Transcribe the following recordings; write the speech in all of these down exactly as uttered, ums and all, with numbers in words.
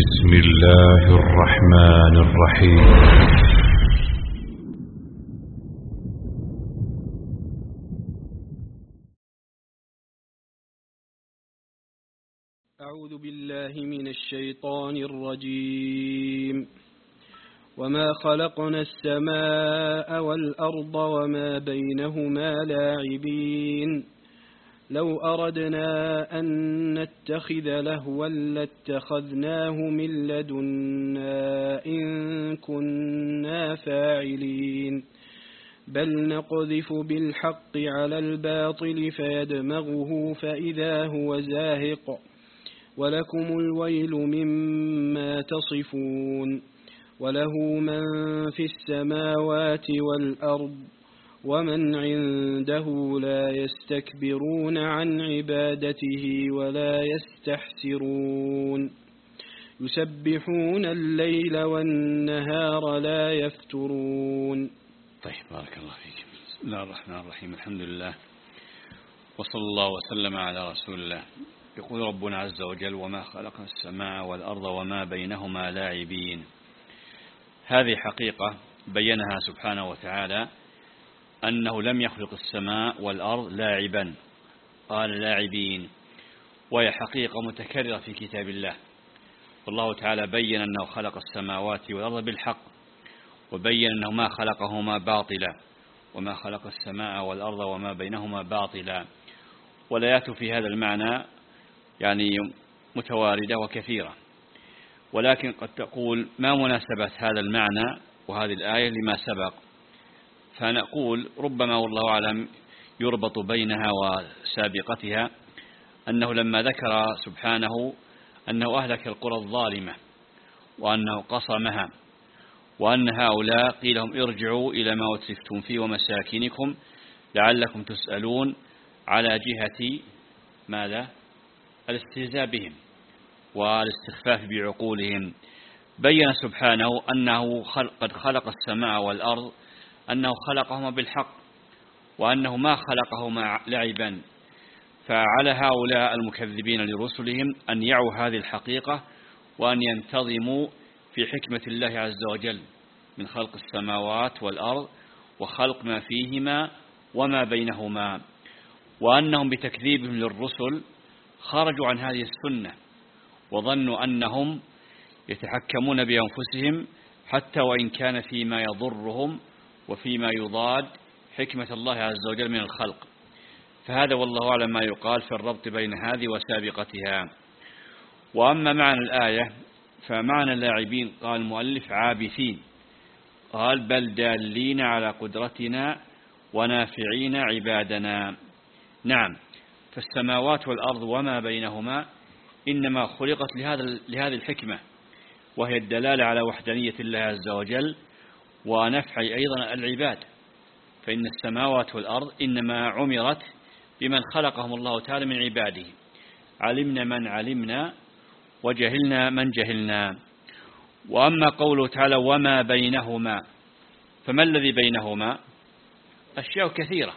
بسم الله الرحمن الرحيم. أعوذ بالله من الشيطان الرجيم. وما خلقنا السماء والأرض وما بينهما لاعبين لو أردنا أن نتخذ لهوا لاتخذناه من لدنا إن كنا فاعلين بل نقذف بالحق على الباطل فيدمغه فإذا هو زاهق ولكم الويل مما تصفون وله من في السماوات والأرض ومن عنده لا يستكبرون عن عبادته ولا يستحسرون يسبحون الليل والنهار لا يفترون. طيب، بارك الله فيك. بسم الله الرحمن الرحيم. الحمد لله وصلى الله وسلم على رسول الله. يقول ربنا عز وجل: وما خلقنا السماء والأرض وما بينهما لاعبين. هذه حقيقة بينها سبحانه وتعالى، أنه لم يخلق السماء والأرض لاعبا، قال لاعبين، وهي حقيقة متكررة في كتاب الله. والله تعالى بين أنه خلق السماوات والأرض بالحق، وبين أنه ما خلقهما باطلا، وما خلق السماء والأرض وما بينهما باطلا. والآيات في هذا المعنى يعني متواردة وكثيرة، ولكن قد تقول: ما مناسبة هذا المعنى وهذه الآية لما سبق؟ فنقول: ربما والله أعلم يربط بينها وسابقتها أنه لما ذكر سبحانه أنه أهلك القرى الظالمة وأنه قصمها، وأن هؤلاء قيل لهم: ارجعوا إلى ما أترفتم فيه ومساكنكم لعلكم تسألون، على جهة ماذا؟ الاستهزاء بهم والاستخفاف بعقولهم. بين سبحانه أنه خلق قد خلق السماء والأرض، أنه خلقهما بالحق، وأنه ما خلقهما لعبا. فعلى هؤلاء المكذبين لرسلهم أن يعوا هذه الحقيقة، وأن ينتظموا في حكمة الله عز وجل من خلق السماوات والأرض وخلق ما فيهما وما بينهما، وأنهم بتكذيبهم للرسل خرجوا عن هذه السنة، وظنوا أنهم يتحكمون بأنفسهم حتى وإن كان فيما يضرهم وفيما يضاد حكمة الله عز وجل من الخلق. فهذا والله أعلم ما يقال في الربط بين هذه وسابقتها. وأما معنى الآية فمعنى اللاعبين، قال المؤلف: عابثين، قال: بل دالين على قدرتنا ونافعين عبادنا. نعم، فالسماوات والأرض وما بينهما إنما خلقت لهذا لهذه الحكمة، وهي الدلالة على وحدانية الله عز وجل ونفع أيضا العباد. فإن السماوات والأرض إنما عمرت بمن خلقهم الله تعالى من عباده، علمنا من علمنا وجهلنا من جهلنا. وأما قوله تعالى: وما بينهما، فما الذي بينهما؟ أشياء كثيرة.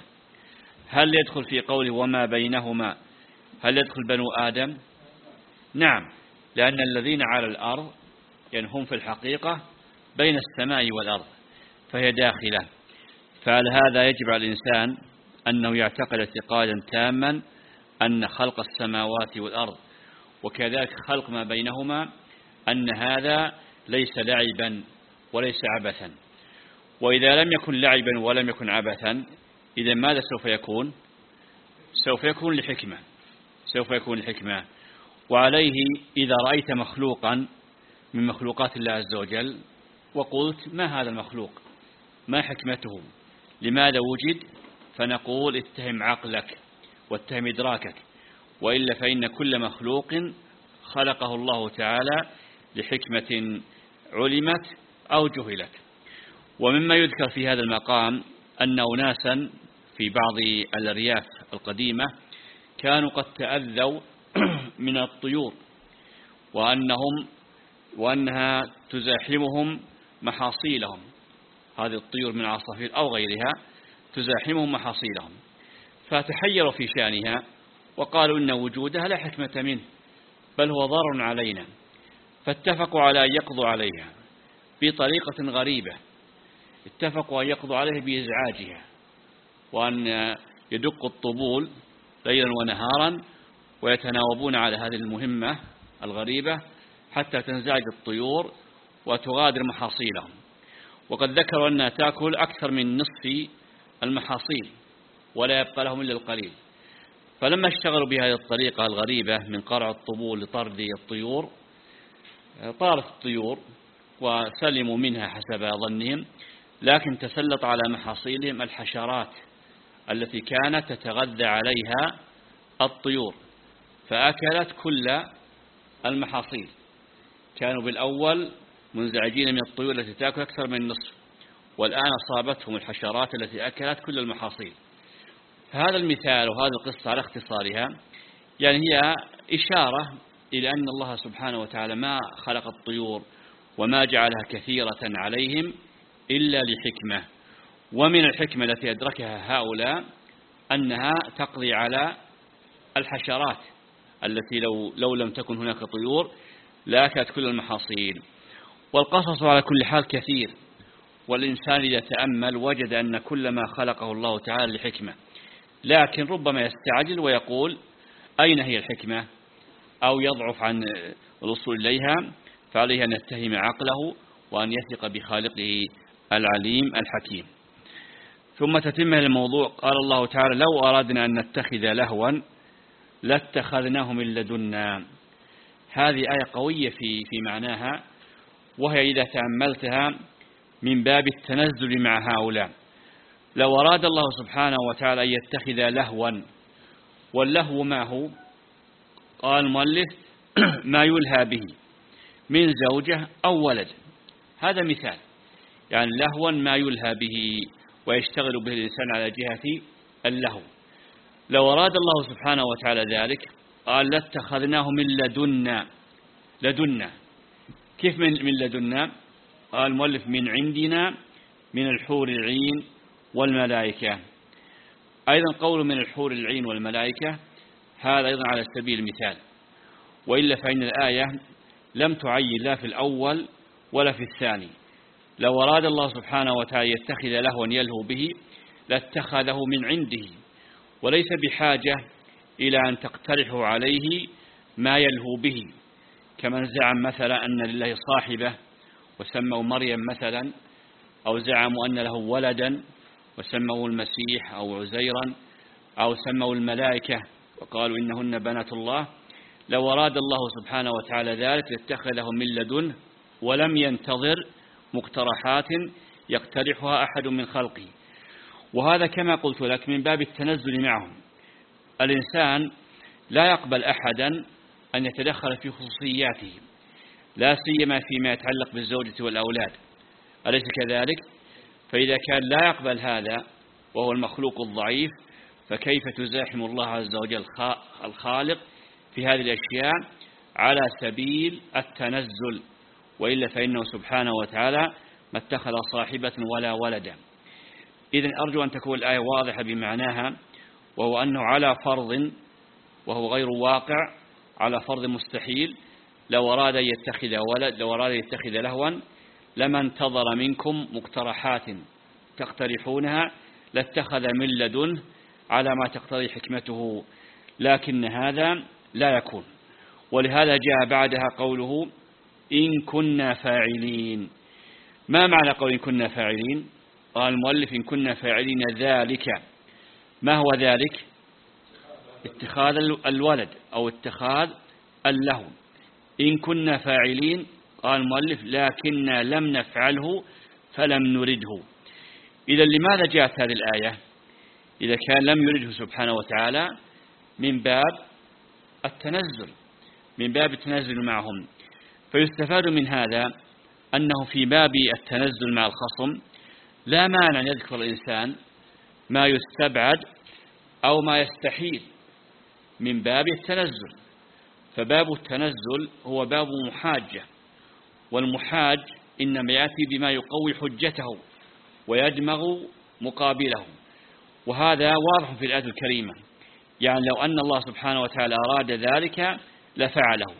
هل يدخل في قوله وما بينهما هل يدخل بنو آدم؟ نعم، لأن الذين على الأرض يعني هم في الحقيقة بين السماء والأرض، فهي داخلة. فعلى هذا يجب على الإنسان أنه يعتقد اعتقادا تاما أن خلق السماوات والأرض وكذلك خلق ما بينهما أن هذا ليس لعبا وليس عبثا. وإذا لم يكن لعبا ولم يكن عبثا، إذا ماذا سوف يكون؟ سوف يكون لحكمة سوف يكون لحكمة. وعليه إذا رأيت مخلوقا من مخلوقات الله عز وجل وقلت: ما هذا المخلوق؟ ما حكمته؟ لماذا وجد؟ فنقول: اتهم عقلك واتهم إدراكك، وإلا فإن كل مخلوق خلقه الله تعالى لحكمة علمت أو جهلت. ومما يذكر في هذا المقام أن أناسا في بعض الأرياف القديمة كانوا قد تأذوا من الطيور، وأنهم وأنها تزاحمهم محاصيلهم. هذه الطيور من عصافير أو غيرها تزاحمهم محاصيلهم، فتحيروا في شأنها وقالوا إن وجودها لا حكمة منه، بل هو ضار علينا. فاتفقوا على أن يقضوا عليها بطريقة غريبة. اتفقوا أن يقضوا عليها بإزعاجها، وأن يدقوا الطبول ليلا ونهارا ويتناوبون على هذه المهمة الغريبة حتى تنزعج الطيور وتغادر محاصيلهم. وقد ذكروا أنها تأكل أكثر من نصف المحاصيل ولا يبقى لهم إلا القليل. فلما اشتغلوا بهذه الطريقة الغريبة من قرع الطبول لطرد الطيور، طارت الطيور وسلموا منها حسب ظنهم، لكن تسلط على محاصيلهم الحشرات التي كانت تتغذى عليها الطيور، فأكلت كل المحاصيل. كانوا بالأول منزعجين من الطيور التي تأكل أكثر من النصف، والآن أصابتهم الحشرات التي أكلت كل المحاصيل. فهذا المثال وهذه القصة على اختصارها يعني هي إشارة إلى أن الله سبحانه وتعالى ما خلق الطيور وما جعلها كثيرة عليهم إلا لحكمة. ومن الحكمة التي أدركها هؤلاء أنها تقضي على الحشرات التي لو, لو لم تكن هناك طيور لأكلت كل المحاصيل. والقصص على كل حال كثير، والإنسان إذا تأمل وجد أن كل ما خلقه الله تعالى لحكمة، لكن ربما يستعجل ويقول أين هي الحكمة، أو يضعف عن الوصول إليها، فعليه أن يتهم عقله وأن يثق بخالقه العليم الحكيم. ثم تتمه الموضوع، قال الله تعالى: لو أردنا أن نتخذ لهوا لاتخذناه من لدنا. هذه آية قوية في في معناها، وهي إذا تأملتها من باب التنزل مع هؤلاء. لو أراد الله سبحانه وتعالى أن يتخذ لهوا، واللهو ما هو؟ قال المؤلف: ما يلهى به من زوجة أو ولد. هذا مثال، يعني لهوا ما يلهى به ويشتغل به الإنسان على جهة اللهو. لو أراد الله سبحانه وتعالى ذلك قال: لاتخذناه من لدنا. لدنا كيف من من لدنا؟ قال المؤلف: من عندنا، من الحور العين والملائكة. أيضا قول من الحور العين والملائكة هذا أيضا على سبيل المثال، وإلا فإن الآية لم تعين لا في الأول ولا في الثاني. لو أراد الله سبحانه وتعالى يتخذ لهوا يلهو به لاتخذه من عنده، وليس بحاجة إلى أن تقترحوا عليه ما يلهو به، كمن زعم مثلا أن لله صاحبة وسموا مريم مثلا، أو زعموا أن له ولدا وسموا المسيح أو عزيرا، أو سموا الملائكة وقالوا إنهن بنات الله. لو أراد الله سبحانه وتعالى ذلك لاتخذه من لدنه، ولم ينتظر مقترحات يقترحها أحد من خلقه. وهذا كما قلت لك من باب التنزل معهم. الإنسان لا يقبل أحدا أن يتدخل في خصوصياته، لا سيما فيما يتعلق بالزوجة والأولاد، أليس كذلك؟ فإذا كان لا يقبل هذا وهو المخلوق الضعيف، فكيف تزاحم الله عز وجل الخالق في هذه الأشياء على سبيل التنزل؟ وإلا فإنه سبحانه وتعالى ما اتخذ صاحبة ولا ولدا. إذن أرجو أن تكون الآية واضحة بمعناها، وهو أنه على فرض وهو غير واقع، على فرض مستحيل. لو أراد أن يتخذ ولد، لو أراد أن يتخذ لهوا لما انتظر منكم مقترحات تقترحونها، لاتخذ من لدنه على ما تقتضي حكمته، لكن هذا لا يكون. ولهذا جاء بعدها قوله: إن كنا فاعلين. ما معنى قول إن كنا فاعلين؟ قال المؤلف: إن كنا فاعلين ذلك. ما هو ذلك؟ اتخاذ الولد أو اتخاذ اللهو. إن كنا فاعلين، قال المؤلف: لكننا لم نفعله فلم نرده. إذا لماذا جاءت هذه الآية؟ إذا كان لم يرده سبحانه وتعالى من باب التنزل، من باب التنزل معهم. فيستفاد من هذا أنه في باب التنزل مع الخصم لا مانع أن يذكر الإنسان ما يستبعد أو ما يستحيل من باب التنزل. فباب التنزل هو باب محاجة، والمحاج إنما يأتي بما يقوي حجته ويدمغ مقابله، وهذا واضح في الآية الكريمة. يعني لو أن الله سبحانه وتعالى أراد ذلك لفعله،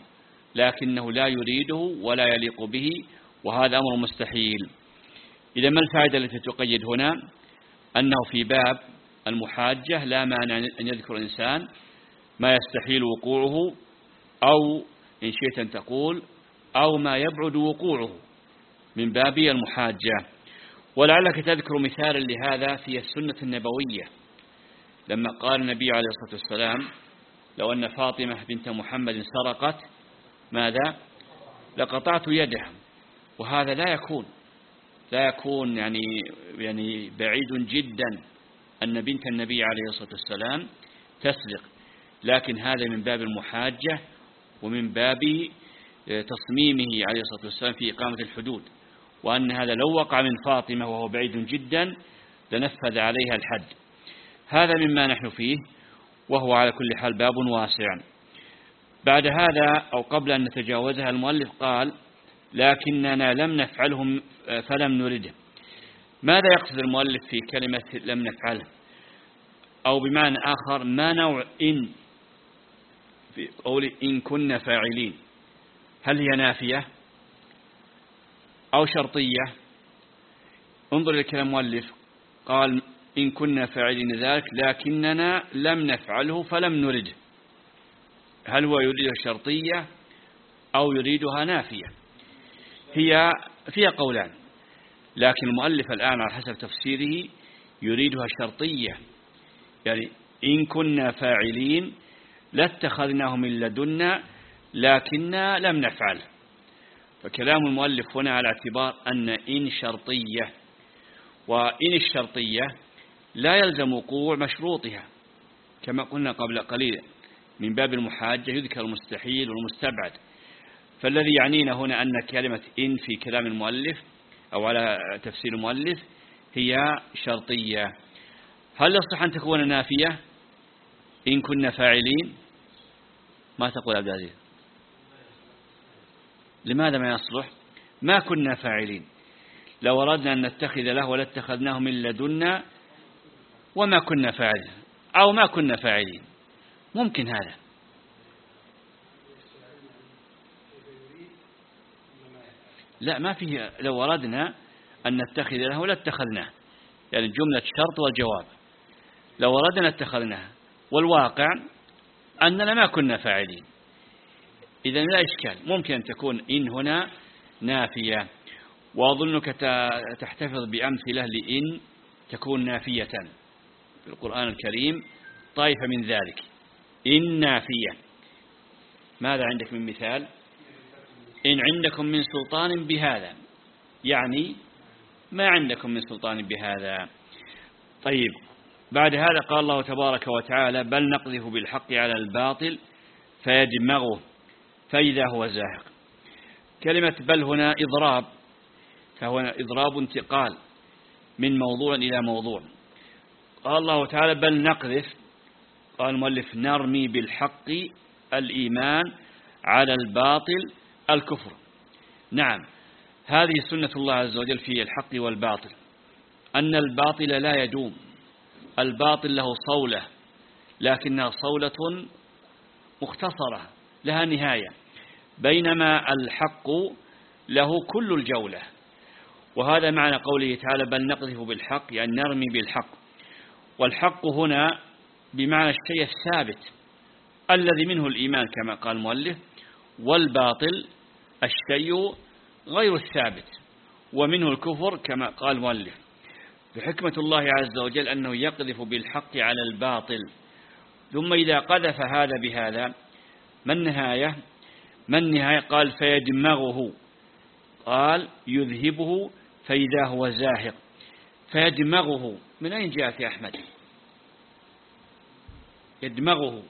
لكنه لا يريده ولا يليق به، وهذا أمر مستحيل. إذا ما الفائدة التي تقيد هنا؟ أنه في باب المحاجة لا مانع أن يذكر الإنسان ما يستحيل وقوعه، أو إن شئت أن تقول أو ما يبعد وقوعه من باب المحاجة. ولعلك تذكر مثالا لهذا في السنة النبوية، لما قال النبي عليه الصلاة والسلام: لو أن فاطمة بنت محمد سرقت ماذا؟ لقطعت يدها. وهذا لا يكون لا يكون يعني يعني بعيد جدا أن بنت النبي عليه الصلاة والسلام تسرق، لكن هذا من باب المحاجة ومن باب تصميمه عليه الصلاة والسلام في إقامة الحدود، وأن هذا لو وقع من فاطمة وهو بعيد جدا لنفذ عليها الحد. هذا مما نحن فيه، وهو على كل حال باب واسع. بعد هذا أو قبل أن نتجاوزها المؤلف قال: لكننا لم نفعلهم فلم نرده. ماذا يقصد المؤلف في كلمة لم نفعله؟ أو بمعنى آخر، ما نوع إن في قول إن كنا فاعلين؟ هل هي نافية أو شرطية؟ انظر إلى كلام المؤلف، قال إن كنا فاعلين ذلك لكننا لم نفعله فلم نرده. هل هو يريد شرطية أو يريدها نافية؟ هي فيها قولان، لكن المؤلف الآن على حسب تفسيره يريدها شرطية، يعني إن كنا فاعلين لاتخذناه من لدنا لكننا لم نفعل. فكلام المؤلف هنا على اعتبار أن إن شرطية، وإن الشرطية لا يلزم وقوع مشروطها كما قلنا قبل قليل، من باب المحاجة يذكر المستحيل والمستبعد. فالذي يعنينا هنا أن كلمة إن في كلام المؤلف أو على تفسير المؤلف هي شرطية. هل يصح أن تكون نافية إن كنا فاعلين؟ ما تقول عبد العزيز؟ لماذا ما يصلح؟ ما كنا فاعلين، لو أردنا أن نتخذ له ولاتخذناه من لدنا وما كنا فاعلين، أو ما كنا فاعلين، ممكن هذا. لا، ما فيه لو أردنا أن نتخذ له لاتخذناه، يعني جملة شرط والجواب، لو أردنا اتخذناه، والواقع أننا ما كنا فاعلين. إذن لا إشكال، ممكن أن تكون إن هنا نافية، وأظنك تحتفظ بأمثلة لإن تكون نافية في القرآن الكريم، طائفة من ذلك إن نافية. ماذا عندك من مثال؟ إن عندكم من سلطان بهذا، يعني ما عندكم من سلطان بهذا. طيب، بعد هذا قال الله تبارك وتعالى: بل نقذف بالحق على الباطل فيدمغه فإذا هو زاهق. كلمة بل هنا إضراب، فهو إضراب انتقال من موضوع إلى موضوع. قال الله تعالى: بل نقذف، قال المؤلف: نرمي بالحق الإيمان على الباطل الكفر. نعم، هذه سنة الله عز وجل في الحق والباطل، أن الباطل لا يدوم، الباطل له صولة، لكنها صولة مختصرة لها نهاية، بينما الحق له كل الجولة. وهذا معنى قوله تعالى: بل نقذف بالحق، يعني نرمي بالحق. والحق هنا بمعنى الشيء الثابت الذي منه الإيمان كما قال المؤلف، والباطل الشيء غير الثابت ومنه الكفر كما قال المؤلف. بحكمة الله عز وجل أنه يقذف بالحق على الباطل، ثم إذا قذف هذا بهذا ما النهاية؟ ما النهاية؟ قال فيدمغه، قال يذهبه فإذا هو زاهق. فيدمغه من أين جاءت يا أحمد؟ يدمغه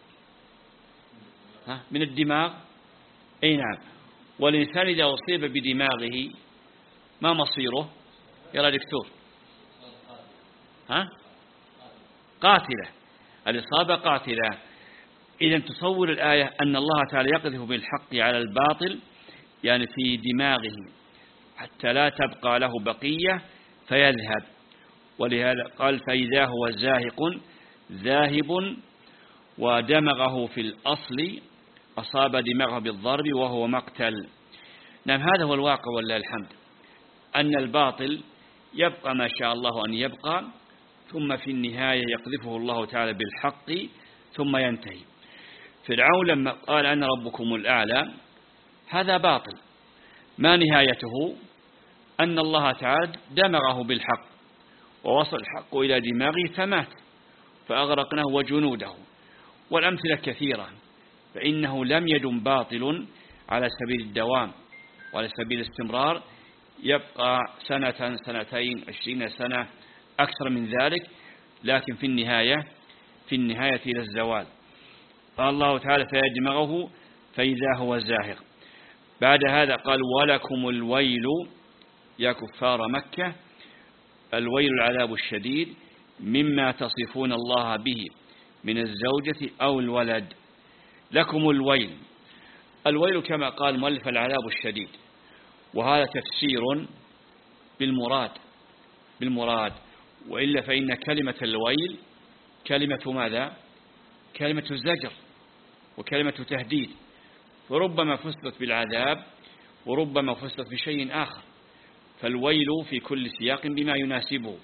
ها؟ من الدماغ. أي نعم. والإنسان إذا أصيب بدماغه ما مصيره يا دكتور؟ ها؟ قاتلة، الإصابة قاتلة. إذا تصور الآية أن الله تعالى يقذف بالحق على الباطل، يعني في دماغه حتى لا تبقى له بقية فيذهب. ولهذا قال فإذا هو زاهق، ذاهب، ودمغه في الأصل أصاب دماغه بالضرب وهو مقتل. نعم، هذا هو الواقع ولله الحمد، أن الباطل يبقى ما شاء الله أن يبقى، ثم في النهاية يقذفه الله تعالى بالحق ثم ينتهي. فرعون لما قال أنا ربكم الأعلى هذا باطل، ما نهايته؟ أن الله تعالى دمغه بالحق ووصل الحق إلى دماغه فمات فأغرقناه وجنوده. والأمثلة كثيرة، فإنه لم يدم باطل على سبيل الدوام وعلى سبيل الاستمرار، يبقى سنة سنتين عشرين سنة أكثر من ذلك، لكن في النهاية في النهاية إلى الزوال. قال الله تعالى فيدمغه فإذا هو زاهق. بعد هذا قال ولكم الويل يا كفار مكة، الويل العذاب الشديد مما تصفون الله به من الزوجة أو الولد. لكم الويل، الويل كما قال مؤلف العذاب الشديد، وهذا تفسير بالمراد بالمراد وإلا فإن كلمة الويل كلمة ماذا؟ كلمة زجر وكلمة تهديد، فربما فسرت بالعذاب وربما فسرت بشيء آخر، فالويل في كل سياق بما يناسبه،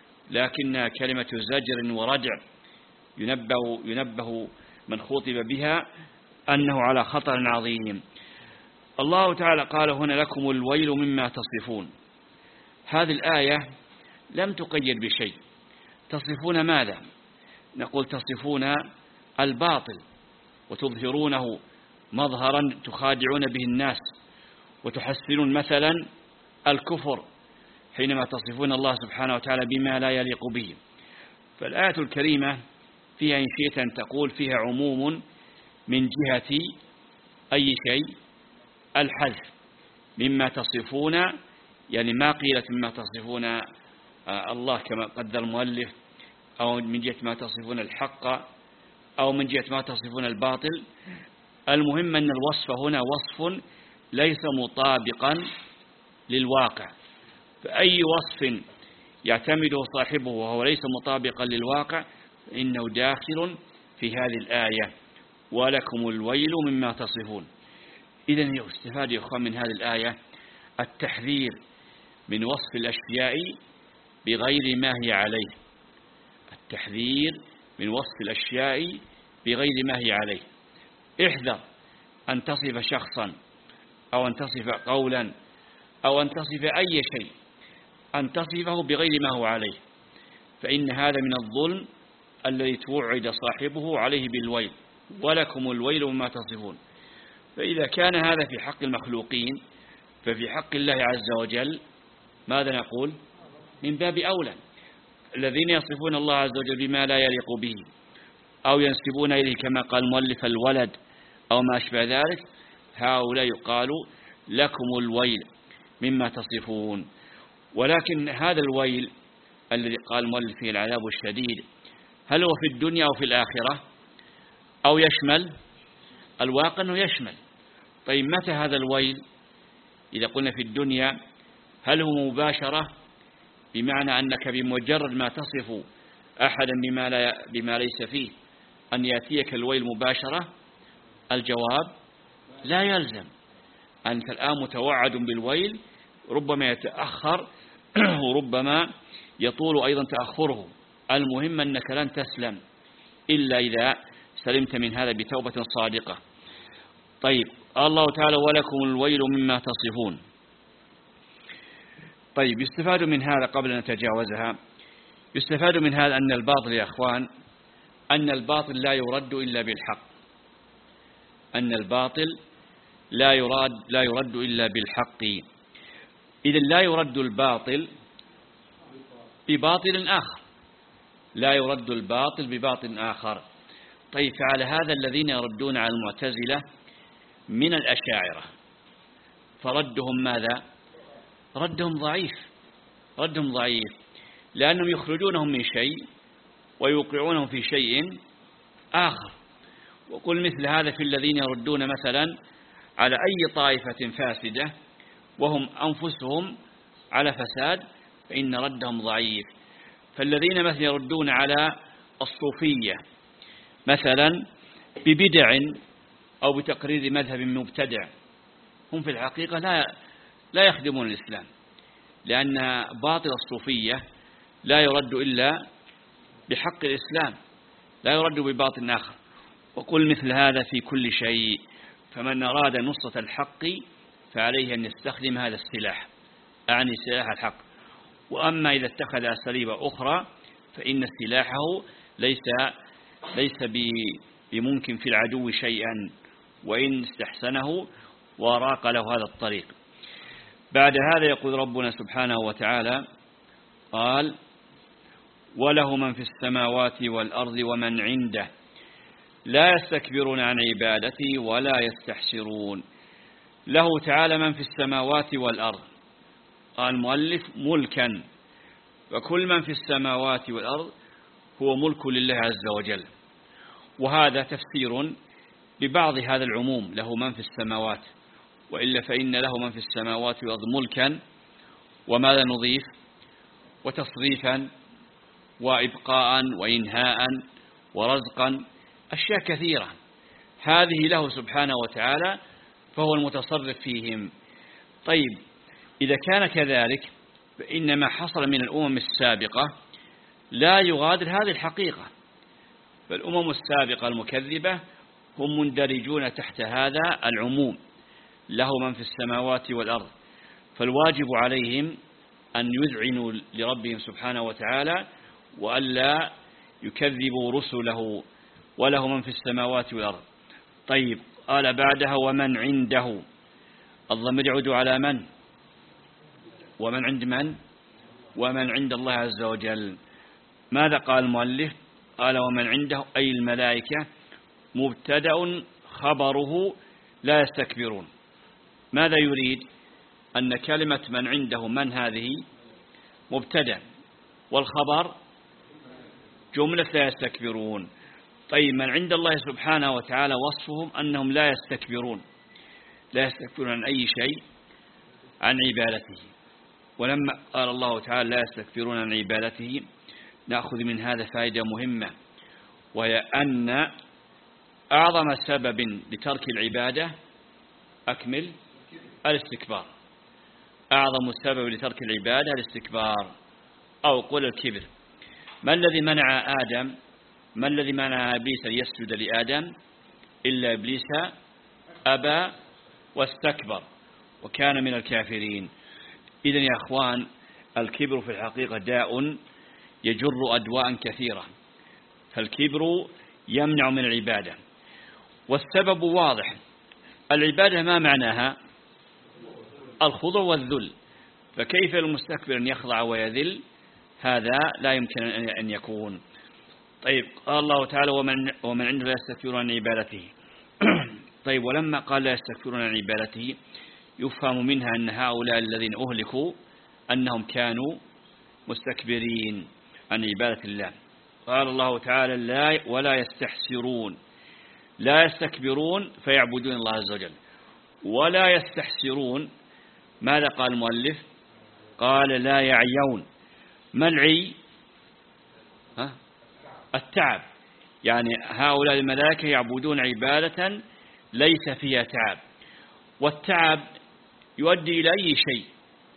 لكن كلمة زجر وردع ينبه, ينبه من خطب بها أنه على خطر عظيم. الله تعالى قال هنا لكم الويل مما تصفون. هذه الآية لم تقيد بشيء. تصفون ماذا؟ نقول تصفون الباطل وتظهرونه مظهرا تخادعون به الناس، وتحسنون مثلا الكفر حينما تصفون الله سبحانه وتعالى بما لا يليق به. فالآية الكريمة فيها إن شئت أن تقول فيها عموم من جهة أي شيء؟ الحذف مما تصفون، يعني ما قيلت مما تصفون الله كما قدر المؤلف، أو من جهة ما تصفون الحق، أو من جهة ما تصفون الباطل. المهم أن الوصف هنا وصف ليس مطابقا للواقع، فأي وصف يعتمده صاحبه وهو ليس مطابقا للواقع إنه داخل في هذه الآية ولكم الويل مما تصفون. إذن يستفاد يا أخوان من هذه الآية التحذير من وصف الأشياء بغير ما هي عليه، التحذير من وصف الأشياء بغير ما هي عليه. احذر أن تصف شخصا أو أن تصف قولا أو أن تصف أي شيء، أن تصفه بغير ما هو عليه، فإن هذا من الظلم الذي توعد صاحبه عليه بالويل، ولكم الويل مما تصفون. فإذا كان هذا في حق المخلوقين ففي حق الله عز وجل ماذا نقول؟ من باب أولى. الذين يصفون الله عز وجل بما لا يليق به أو ينسبون إليه كما قال مؤلف الولد أو ما أشبه ذلك، هؤلاء يقال لكم الويل مما تصفون. ولكن هذا الويل الذي قال مؤلف فيه العذاب الشديد، هل هو في الدنيا أو في الآخرة أو يشمل؟ الواقع أنه يشمل. طيب متى هذا الويل؟ إذا قلنا في الدنيا هل هو مباشرة بمعنى أنك بمجرد ما تصف أحدا بما, لا بما ليس فيه أن يأتيك الويل مباشرة؟ الجواب لا يلزم. أنت الآن متوعد بالويل، ربما يتأخر وربما يطول أيضا تأخره. المهم أنك لن تسلم إلا إذا سلمت من هذا بتوبة صادقة. طيب الله تعالى ولكم الويل مما تصفون. طيب يستفاد من هذا قبل أن نتجاوزها، يستفاد من هذا أن الباطل يا أخوان أن الباطل لا يرد إلا بالحق، أن الباطل لا يراد لا يرد إلا بالحق. إذن لا يرد الباطل بباطل آخر، لا يرد الباطل بباطل آخر. طيب فعلى هذا الذين يردون على المعتزلة من الأشاعرة فردهم ماذا؟ ردهم ضعيف، ردهم ضعيف لأنهم يخرجونهم من شيء ويوقعونهم في شيء آخر. وقل مثل هذا في الذين يردون مثلا على أي طائفة فاسدة وهم أنفسهم على فساد فإن ردهم ضعيف. فالذين مثلا يردون على الصوفية مثلا ببدع أو بتقرير مذهب مبتدع، هم في الحقيقة لا لا يخدمون الإسلام، لأن باطل الصوفية لا يرد إلا بحق الإسلام، لا يرد بباطل آخر. وقل مثل هذا في كل شيء، فمن أراد نصرة الحق فعليه أن يستخدم هذا السلاح، أعني سلاح الحق. وأما إذا اتخذ أساليب أخرى فإن سلاحه ليس ليس بممكن في العدو شيئا، وإن استحسنه وراق له هذا الطريق. بعد هذا يقول ربنا سبحانه وتعالى قال: وله من في السماوات والأرض ومن عنده لا يستكبرون عن عبادته ولا يستحسرون. له تعالى من في السماوات والأرض، قال المؤلف ملكا، وكل من في السماوات والأرض هو ملك لله عز وجل. وهذا تفسير ببعض هذا العموم، له من في السماوات، وإلا فإن له من في السماوات والأرض ملكا، وماذا نضيف؟ وتصريفا وإبقاء وإنهاء ورزقا، أشياء كثيرة هذه له سبحانه وتعالى، فهو المتصرف فيهم. طيب إذا كان كذلك فإن ما حصل من الأمم السابقة لا يغادر هذه الحقيقة، فالأمم السابقة المكذبة هم مندرجون تحت هذا العموم، له من في السماوات والأرض، فالواجب عليهم أن يذعنوا لربهم سبحانه وتعالى وألا يكذبوا رسله، وله من في السماوات والأرض. طيب قال بعدها ومن عنده، الضمير يعود على من؟ ومن عند من؟ ومن عند الله عز وجل. ماذا قال المؤلف؟ قال ومن عنده أي الملائكة، مبتدأ خبره لا يستكبرون. ماذا يريد؟ أن كلمة من عنده من هذه مبتدأ، والخبر جملة لا يستكبرون. طيب من عند الله سبحانه وتعالى وصفهم أنهم لا يستكبرون، لا يستكبرون عن أي شيء عن عبادته. ولما قال الله تعالى لا يستكبرون عن عبادته نأخذ من هذا فائدة مهمة، وهي أن أعظم سبب لترك العبادة أكمل الاستكبار. أعظم سبب لترك العبادة الاستكبار، أو قل الكبر. ما الذي منع آدم ما الذي منع إبليس يسجد لآدم؟ إلا إبليس أبى واستكبر وكان من الكافرين. إذن يا أخوان الكبر في الحقيقة داء يجر أدواء كثيرة، فالكبر يمنع من العبادة. والسبب واضح، العبادة ما معناها؟ الخضوع والذل، فكيف المستكبر أن يخضع ويذل؟ هذا لا يمكن أن يكون. طيب قال الله تعالى ومن, ومن عنده لا يستكبرون عن عبادته. طيب ولما قال لا يستكبرون عن عبادته يفهم منها أن هؤلاء الذين أهلكوا أنهم كانوا مستكبرين عن عبادة الله. قال الله تعالى لا ولا يستحسرون، لا يستكبرون فيعبدون الله عز وجل، ولا يستحسرون. ماذا قال المؤلف؟ قال لا يعيون. ما العي؟ ها؟ التعب، يعني هؤلاء الملائكة يعبدون عبادة ليس فيها تعب، والتعب يؤدي إلى أي شيء؟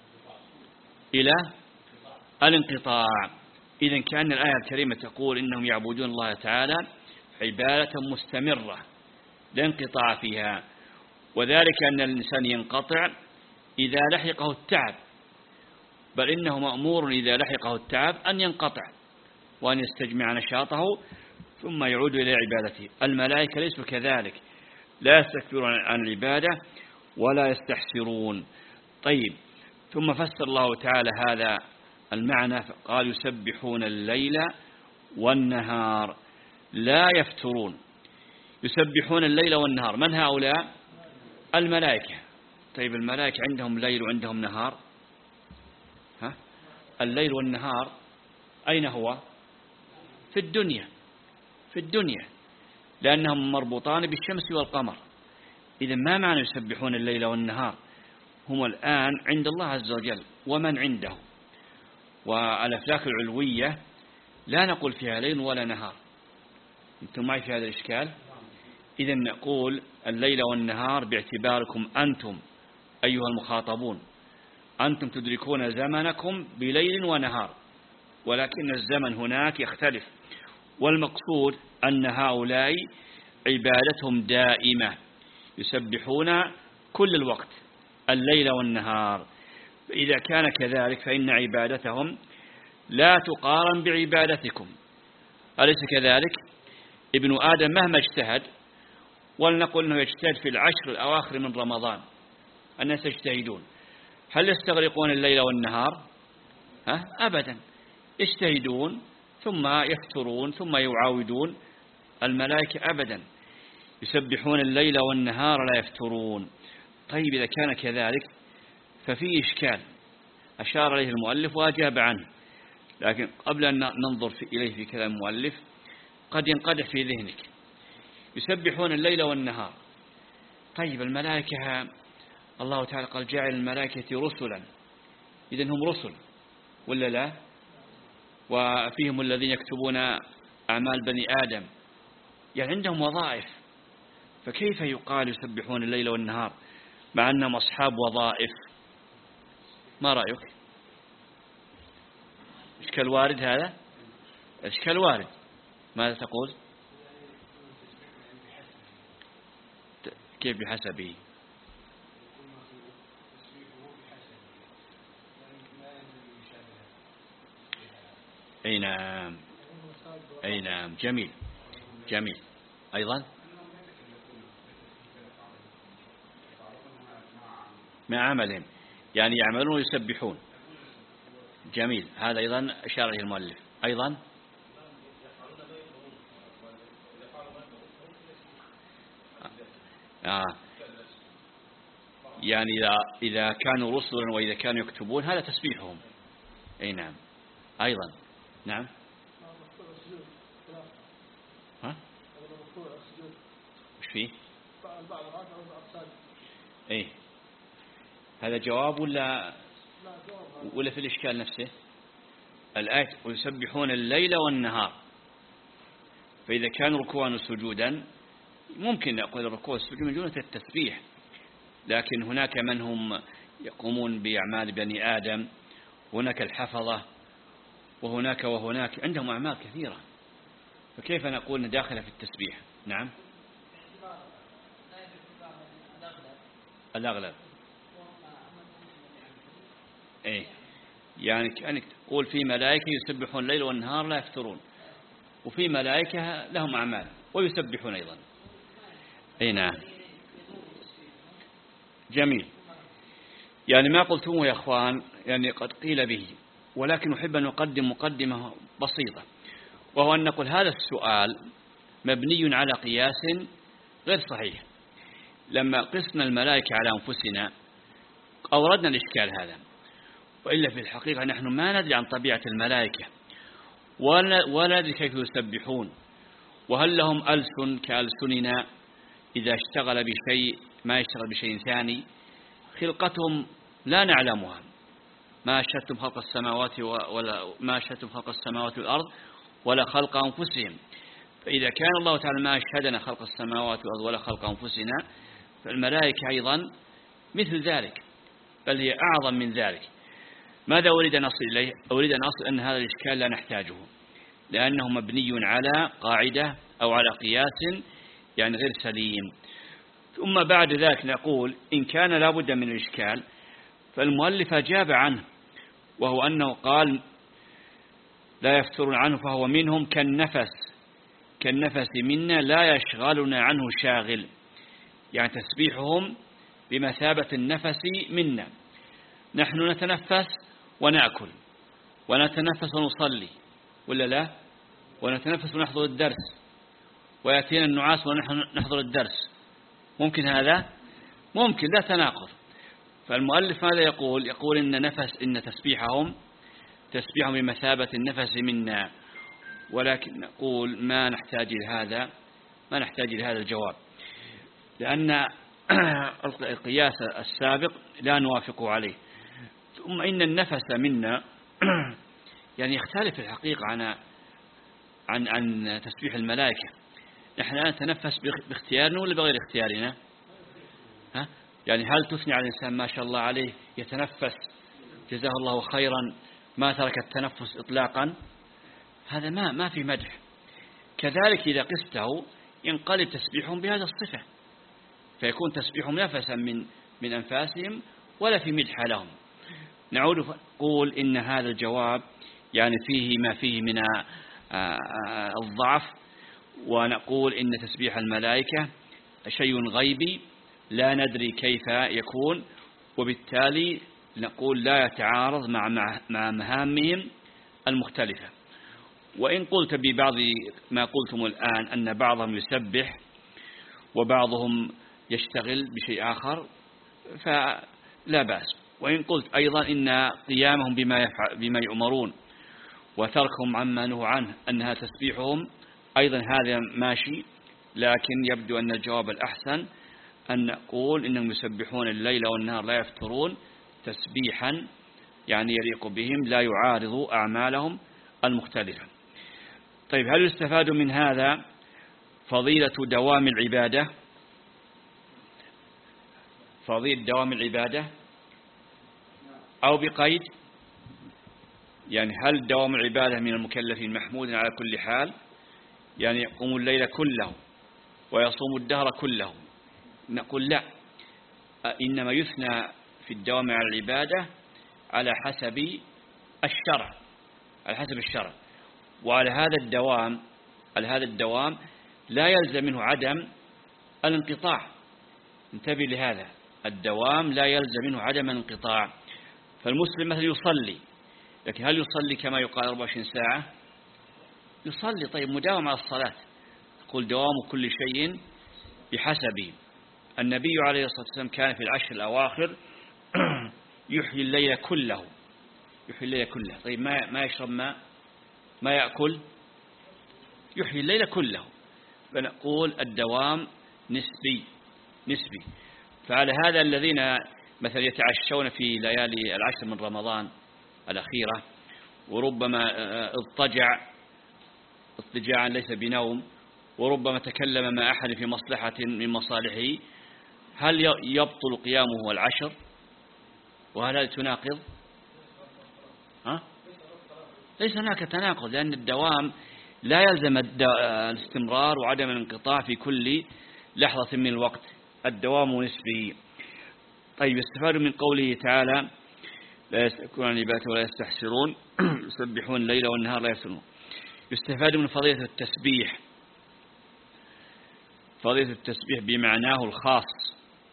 إلى الانقطاع. إذن كأن الآية الكريمة تقول إنهم يعبدون الله تعالى عبادة مستمرة لا انقطاع فيها، وذلك أن الإنسان ينقطع إذا لحقه التعب، بل إنه مأمور إذا لحقه التعب أن ينقطع وأن يستجمع نشاطه ثم يعود إلى عبادته. الملائكة ليسوا كذلك، لا يستكبرون عن العبادة ولا يستحسرون. طيب ثم فسر الله تعالى هذا المعنى فقال يسبحون الليل والنهار لا يفترون. يسبحون الليل والنهار، من هؤلاء؟ الملائكة. طيب الملائكة عندهم ليل وعندهم نهار؟ ها؟ الليل والنهار أين هو؟ في الدنيا، في الدنيا، لأنهم مربوطان بالشمس والقمر. إذا ما معنى يسبحون الليل والنهار؟ هم الآن عند الله عز وجل ومن عنده. والأفلاك العلوية لا نقول فيها ليل ولا نهار. أنتم معي في هذا الإشكال؟ إذا نقول الليل والنهار باعتباركم أنتم أيها المخاطبون، أنتم تدركون زمنكم بليل ونهار، ولكن الزمن هناك يختلف، والمقصود أن هؤلاء عبادتهم دائمة يسبحون كل الوقت الليل والنهار. إذا كان كذلك فإن عبادتهم لا تقارن بعبادتكم، أليس كذلك؟ ابن آدم مهما اجتهد، ولنقل أنه يجتهد في العشر الأواخر من رمضان، الناس يجتهدون، هل يستغرقون الليل والنهار؟ ها؟ أبدا، يجتهدون ثم يفترون ثم يعاودون. الملائكة أبدا يسبحون الليل والنهار لا يفترون. طيب إذا كان كذلك ففي إشكال أشار إليه المؤلف وأجاب عنه، لكن قبل أن ننظر في إليه في كلام المؤلف قد ينقدح في ذهنك يسبحون الليل والنهار. طيب الملائكة الله تعالى قال جعل الملائكة رسلا، إذن هم رسل ولا لا؟ وفيهم الذين يكتبون أعمال بني آدم، يعني عندهم وظائف، فكيف يقال يسبحون الليل والنهار مع أنهم أصحاب وظائف؟ ما رأيك؟ إشكال وارد هذا؟ إشكال وارد. ماذا تقول؟ كيف بحسبه؟ أي نعم، أي نعم، جميل جميل. أيضا مع عملهم، يعني يعملون ويسبحون. جميل، هذا أيضا أشار إليه المؤلف. أيضا آه. يعني إذا إذا كانوا رسلا وإذا كانوا يكتبون هذا تسبيحهم. أي نعم. أيضا نعم. ها؟ وش فيه؟ إيه، هذا جواب ولا ولا في الإشكال نفسه؟ الآية ويسبحون الليل والنهار، فإذا كان ركوعا وسجودا ممكن نقول الركوع والسجود من جملة التسبيح، لكن هناك من هم يقومون بأعمال بني آدم، هناك الحفظة، وهناك وهناك عندهم أعمال كثيرة، فكيف نقول داخلة في التسبيح؟ نعم الأغلب. إيه، يعني كأنك تقول في ملائكة يسبحون الليل والنهار لا يفترون، وفي ملائكة لهم أعمال ويسبحون أيضا. أي نعم، جميل. يعني ما قلتموه يا أخوان يعني قد قيل به، ولكن أحب أن أقدم مقدمة بسيطة، وهو أن نقول هذا السؤال مبني على قياس غير صحيح. لما قسنا الملائكة على أنفسنا أوردنا الإشكال هذا، وإلا في الحقيقة نحن ما ندري عن طبيعة الملائكة ولا, ولا ندري كيف يسبحون، وهل لهم ألسن كألسننا إذا اشتغل بشيء ما يشتغل بشيء ثاني. خلقتهم لا نعلمها، ما أشهدتم خلق السماوات ولا ما أشهدتم خلق السماوات والأرض ولا خلق أنفسهم. فإذا كان الله تعالى ما أشهدنا خلق السماوات والأرض ولا خلق أنفسنا، فالملائكة أيضا مثل ذلك، بل هي أعظم من ذلك. ماذا أريد أن أصل إليه؟ أريد أن أصل أن هذا الإشكال لا نحتاجه، لأنه مبني على قاعدة أو على قياس يعني غير سليم. ثم بعد ذلك نقول إن كان لابد من الإشكال فالمؤلف أجاب عنه، وهو أنه قال لا يفترون عنه فهو منهم كالنفس كالنفس منا لا يشغلنا عنه شاغل، يعني تسبيحهم بمثابة النفس منا. نحن نتنفس ونأكل ونتنفس ونصلي ولا لا، ونتنفس ونحضر الدرس، ويأتينا النعاس ونحن نحضر الدرس. ممكن هذا؟ ممكن، لا تناقض. فالمؤلف ماذا يقول؟ يقول إن نفس إن تسبيحهم تسبيحهم بمثابة النفس منا، ولكن نقول ما نحتاج لهذا ما نحتاج لهذا الجواب، لأن القياس السابق لا نوافق عليه. ثم إن النفس منا يعني يختلف الحقيقة عن عن عن تسبيح الملائكة. نحن نتنفس باختيارنا ولا بغير اختيارنا؟ ها؟ يعني هل تثني على الإنسان ما شاء الله عليه يتنفس جزاه الله خيرا ما ترك التنفس إطلاقا؟ هذا ما ما في مدح. كذلك إذا قسته ينقلب تسبيحهم بهذا الصفة، فيكون تسبيحهم نفسا من من أنفاسهم ولا في مدح لهم. نعود نقول إن هذا الجواب يعني فيه ما فيه من الضعف، ونقول إن تسبيح الملائكة شيء غيبي لا ندري كيف يكون، وبالتالي نقول لا يتعارض مع مع مهامهم المختلفة. وإن قلت ببعض ما قلتم الآن أن بعضهم يسبح وبعضهم يشتغل بشيء آخر فلا بأس. وإن قلت أيضا إن قيامهم بما بما يؤمرون وتركهم عما نهوا عنه أنها تسبيحهم أيضا هذا ماشي، لكن يبدو أن الجواب الأحسن أن نقول إنهم يسبحون الليل والنهار لا يفترون تسبيحا يعني يليق بهم لا يعارض أعمالهم المختلفة. طيب، هل يستفاد من هذا فضيلة دوام العبادة؟ فضيلة دوام العبادة أو بقيد؟ يعني هل دوام العبادة من المكلفين محمود على كل حال؟ يعني يقوم الليل كله ويصوم الدهر كله؟ نقول لا، إنما يثنى في الدوام على العبادة على حسب الشرع، على حسب الشرع. وعلى هذا الدوام على هذا الدوام لا يلزم منه عدم الانقطاع. انتبه لهذا، الدوام لا يلزم منه عدم الانقطاع. فالمسلم مثلا يصلي، لكن هل يصلي كما يقال أربع وعشرين ساعة؟ يصلي. طيب، مداوم على الصلاة. تقول دوام كل شيء بحسبه. النبي عليه الصلاة والسلام كان في العشر الأواخر يحيي الليل كله، يحيي الليل كله. طيب، ما ما يشرب ماء، ما يأكل، يحيي الليل كله. فنقول الدوام نسبي نسبي. فعلى هذا الذين مثلا يتعشون في ليالي العشر من رمضان الأخيرة وربما اضطجع اضطجاعا ليس بنوم، وربما تكلم مع أحد في مصلحة من مصالحه، هل يبطل قيامه العشر؟ وهل هذا تناقض؟ ها؟ ليس هناك تناقض، لأن الدوام لا يلزم الاستمرار وعدم الانقطاع في كل لحظة من الوقت. الدوام نسبي. طيب، يستفاد من قوله تعالى لا يستكون عن عبادته ولا يستحسرون يسبحون الليل والنهار لا يفترون. يستفاد من فضيلة التسبيح، فضيلة التسبيح بمعناه الخاص.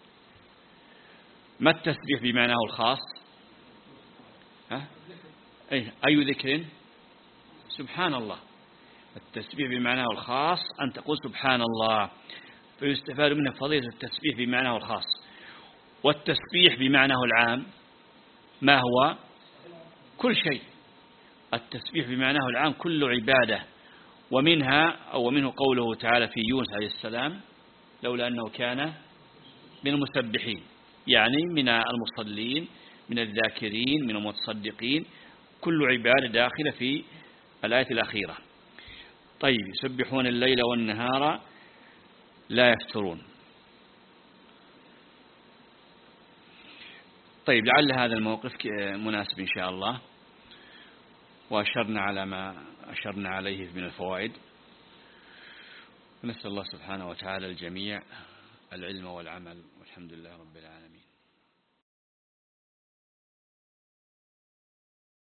ما التسبيح بمعناه الخاص؟ ها؟ أي, أي ذكر؟ سبحان الله. التسبيح بمعناه الخاص أن تقول سبحان الله، فيستفاد منه فضيلة التسبيح بمعناه الخاص. والتسبيح بمعناه العام ما هو؟ كل شيء. التسبيح بمعناه العام كل عبادة، ومنها أو منه قوله تعالى في يونس عليه السلام لولا أنه كان من المسبحين، يعني من المصلين من الذاكرين من المتصدقين، كل عبادة داخلة في الآية الأخيرة. طيب، يسبحون الليل والنهار لا يفترون. طيب، لعل هذا الموقف مناسب إن شاء الله، وأشرنا على ما أشرنا عليه من الفوائد. ونسأل الله سبحانه وتعالى الجميع العلم والعمل، والحمد لله رب العالمين.